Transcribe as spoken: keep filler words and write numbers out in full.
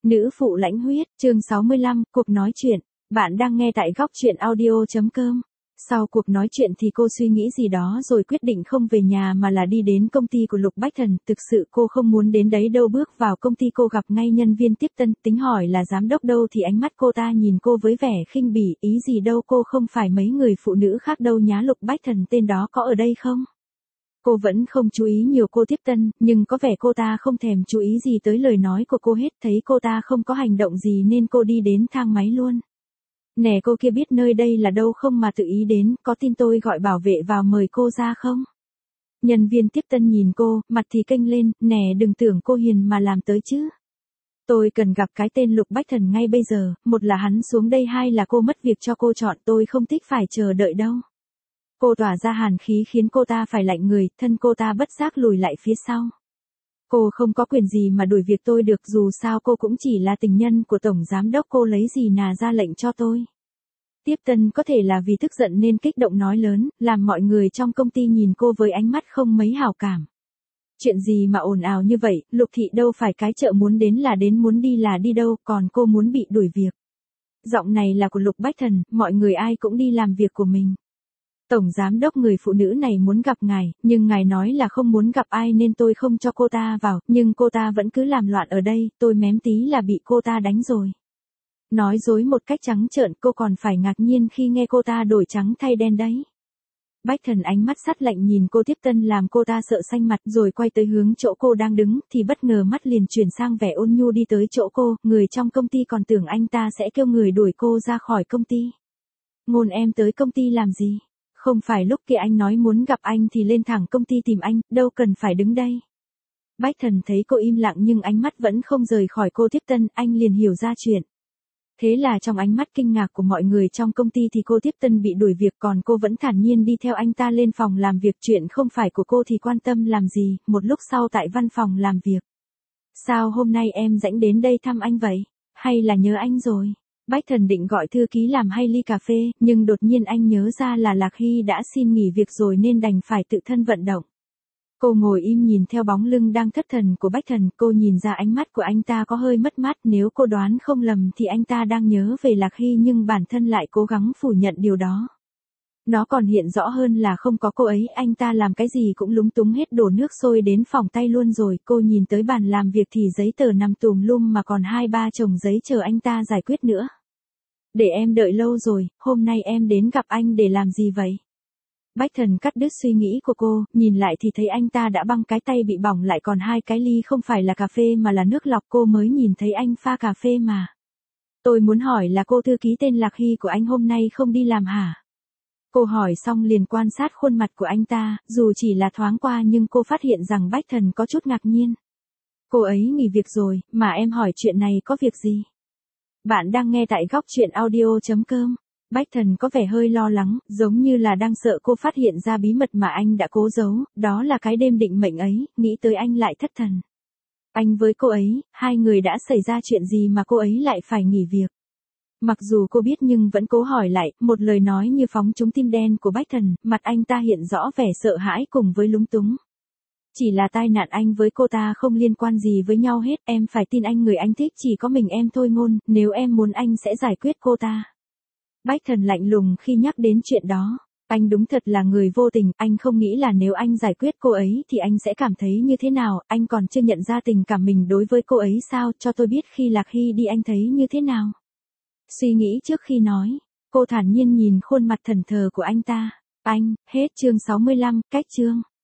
Nữ phụ lãnh huyết, chương sáu mươi lăm, cuộc nói chuyện. Bạn đang nghe tại góc chuyện audio chấm com. Sau cuộc nói chuyện thì cô suy nghĩ gì đó rồi quyết định không về nhà mà là đi đến công ty của Lục Bách Thần. Thực sự cô không muốn đến đấy đâu. Bước vào công ty cô gặp ngay nhân viên tiếp tân, tính hỏi là giám đốc đâu thì ánh mắt cô ta nhìn cô với vẻ khinh bỉ. Ý gì đâu, cô không phải mấy người phụ nữ khác đâu nhá. Lục Bách Thần tên đó có ở đây không? Cô vẫn không chú ý nhiều cô tiếp tân, nhưng có vẻ cô ta không thèm chú ý gì tới lời nói của cô hết. Thấy cô ta không có hành động gì nên cô đi đến thang máy luôn. Nè, cô kia biết nơi đây là đâu không mà tự ý đến, có tin tôi gọi bảo vệ vào mời cô ra không? Nhân viên tiếp tân nhìn cô, mặt thì kênh lên, nè đừng tưởng cô hiền mà làm tới chứ. Tôi cần gặp cái tên Lục Bách Thần ngay bây giờ, một là hắn xuống đây, hai là cô mất việc cho cô chọn, tôi không thích phải chờ đợi đâu. Cô tỏa ra hàn khí khiến cô ta phải lạnh người, thân cô ta bất giác lùi lại phía sau. Cô không có quyền gì mà đuổi việc tôi được, dù sao cô cũng chỉ là tình nhân của tổng giám đốc, cô lấy gì nà ra lệnh cho tôi. Tiếp tân có thể là vì tức giận nên kích động nói lớn, làm mọi người trong công ty nhìn cô với ánh mắt không mấy hảo cảm. Chuyện gì mà ồn ào như vậy, Lục thị đâu phải cái chợ muốn đến là đến, muốn đi là đi đâu, còn cô muốn bị đuổi việc. Giọng này là của Lục Bách Thần, mọi người ai cũng đi làm việc của mình. Tổng giám đốc, người phụ nữ này muốn gặp ngài, nhưng ngài nói là không muốn gặp ai nên tôi không cho cô ta vào, nhưng cô ta vẫn cứ làm loạn ở đây, tôi mém tí là bị cô ta đánh rồi. Nói dối một cách trắng trợn, cô còn phải ngạc nhiên khi nghe cô ta đổi trắng thay đen đấy. Bách Thần ánh mắt sắt lạnh nhìn cô tiếp tân làm cô ta sợ xanh mặt, rồi quay tới hướng chỗ cô đang đứng, thì bất ngờ mắt liền chuyển sang vẻ ôn nhu đi tới chỗ cô. Người trong công ty còn tưởng anh ta sẽ kêu người đuổi cô ra khỏi công ty. Ngôn, em tới công ty làm gì? Không phải lúc kia anh nói muốn gặp anh thì lên thẳng công ty tìm anh, đâu cần phải đứng đây. Bách Thần thấy cô im lặng nhưng ánh mắt vẫn không rời khỏi cô tiếp tân, anh liền hiểu ra chuyện. Thế là trong ánh mắt kinh ngạc của mọi người trong công ty thì cô tiếp tân bị đuổi việc, còn cô vẫn thản nhiên đi theo anh ta lên phòng làm việc. Chuyện không phải của cô thì quan tâm làm gì. Một lúc sau tại văn phòng làm việc. Sao hôm nay em rảnh đến đây thăm anh vậy? Hay là nhớ anh rồi? Bách Thần định gọi thư ký làm hay ly cà phê, nhưng đột nhiên anh nhớ ra là Lạc Hy đã xin nghỉ việc rồi nên đành phải tự thân vận động. Cô ngồi im nhìn theo bóng lưng đang thất thần của Bách Thần, cô nhìn ra ánh mắt của anh ta có hơi mất mát, nếu cô đoán không lầm thì anh ta đang nhớ về Lạc Hy nhưng bản thân lại cố gắng phủ nhận điều đó. Nó còn hiện rõ hơn là không có cô ấy, anh ta làm cái gì cũng lúng túng hết, đổ nước sôi đến phỏng tay luôn rồi. Cô nhìn tới bàn làm việc thì giấy tờ nằm tùm lum mà còn hai ba chồng giấy chờ anh ta giải quyết nữa. Để em đợi lâu rồi, hôm nay em đến gặp anh để làm gì vậy? Bách Thần cắt đứt suy nghĩ của cô, nhìn lại thì thấy anh ta đã băng cái tay bị bỏng lại còn hai cái ly không phải là cà phê mà là nước lọc, cô mới nhìn thấy anh pha cà phê mà. Tôi muốn hỏi là cô thư ký tên Lạc Hy của anh hôm nay không đi làm hả? Cô hỏi xong liền quan sát khuôn mặt của anh ta, dù chỉ là thoáng qua nhưng cô phát hiện rằng Bách Thần có chút ngạc nhiên. Cô ấy nghỉ việc rồi, mà em hỏi chuyện này có việc gì? Bạn đang nghe tại góc chuyện audio chấm com. Bách Thần có vẻ hơi lo lắng, giống như là đang sợ cô phát hiện ra bí mật mà anh đã cố giấu, đó là cái đêm định mệnh ấy, nghĩ tới anh lại thất thần. Anh với cô ấy, hai người đã xảy ra chuyện gì mà cô ấy lại phải nghỉ việc? Mặc dù cô biết nhưng vẫn cố hỏi lại, một lời nói như phóng trúng tim đen của Bách Thần, mặt anh ta hiện rõ vẻ sợ hãi cùng với lúng túng. Chỉ là tai nạn anh với cô ta không liên quan gì với nhau hết, em phải tin anh, người anh thích chỉ có mình em thôi. Ngôn, nếu em muốn anh sẽ giải quyết cô ta. Bách Thần lạnh lùng khi nhắc đến chuyện đó. Anh đúng thật là người vô tình, anh không nghĩ là nếu anh giải quyết cô ấy thì anh sẽ cảm thấy như thế nào, anh còn chưa nhận ra tình cảm mình đối với cô ấy sao, cho tôi biết khi Lạc Hy đi anh thấy như thế nào. Suy nghĩ trước khi nói, cô thản nhiên nhìn khuôn mặt thẫn thờ của anh ta. Anh, hết chương sáu mươi lăm, cách chương.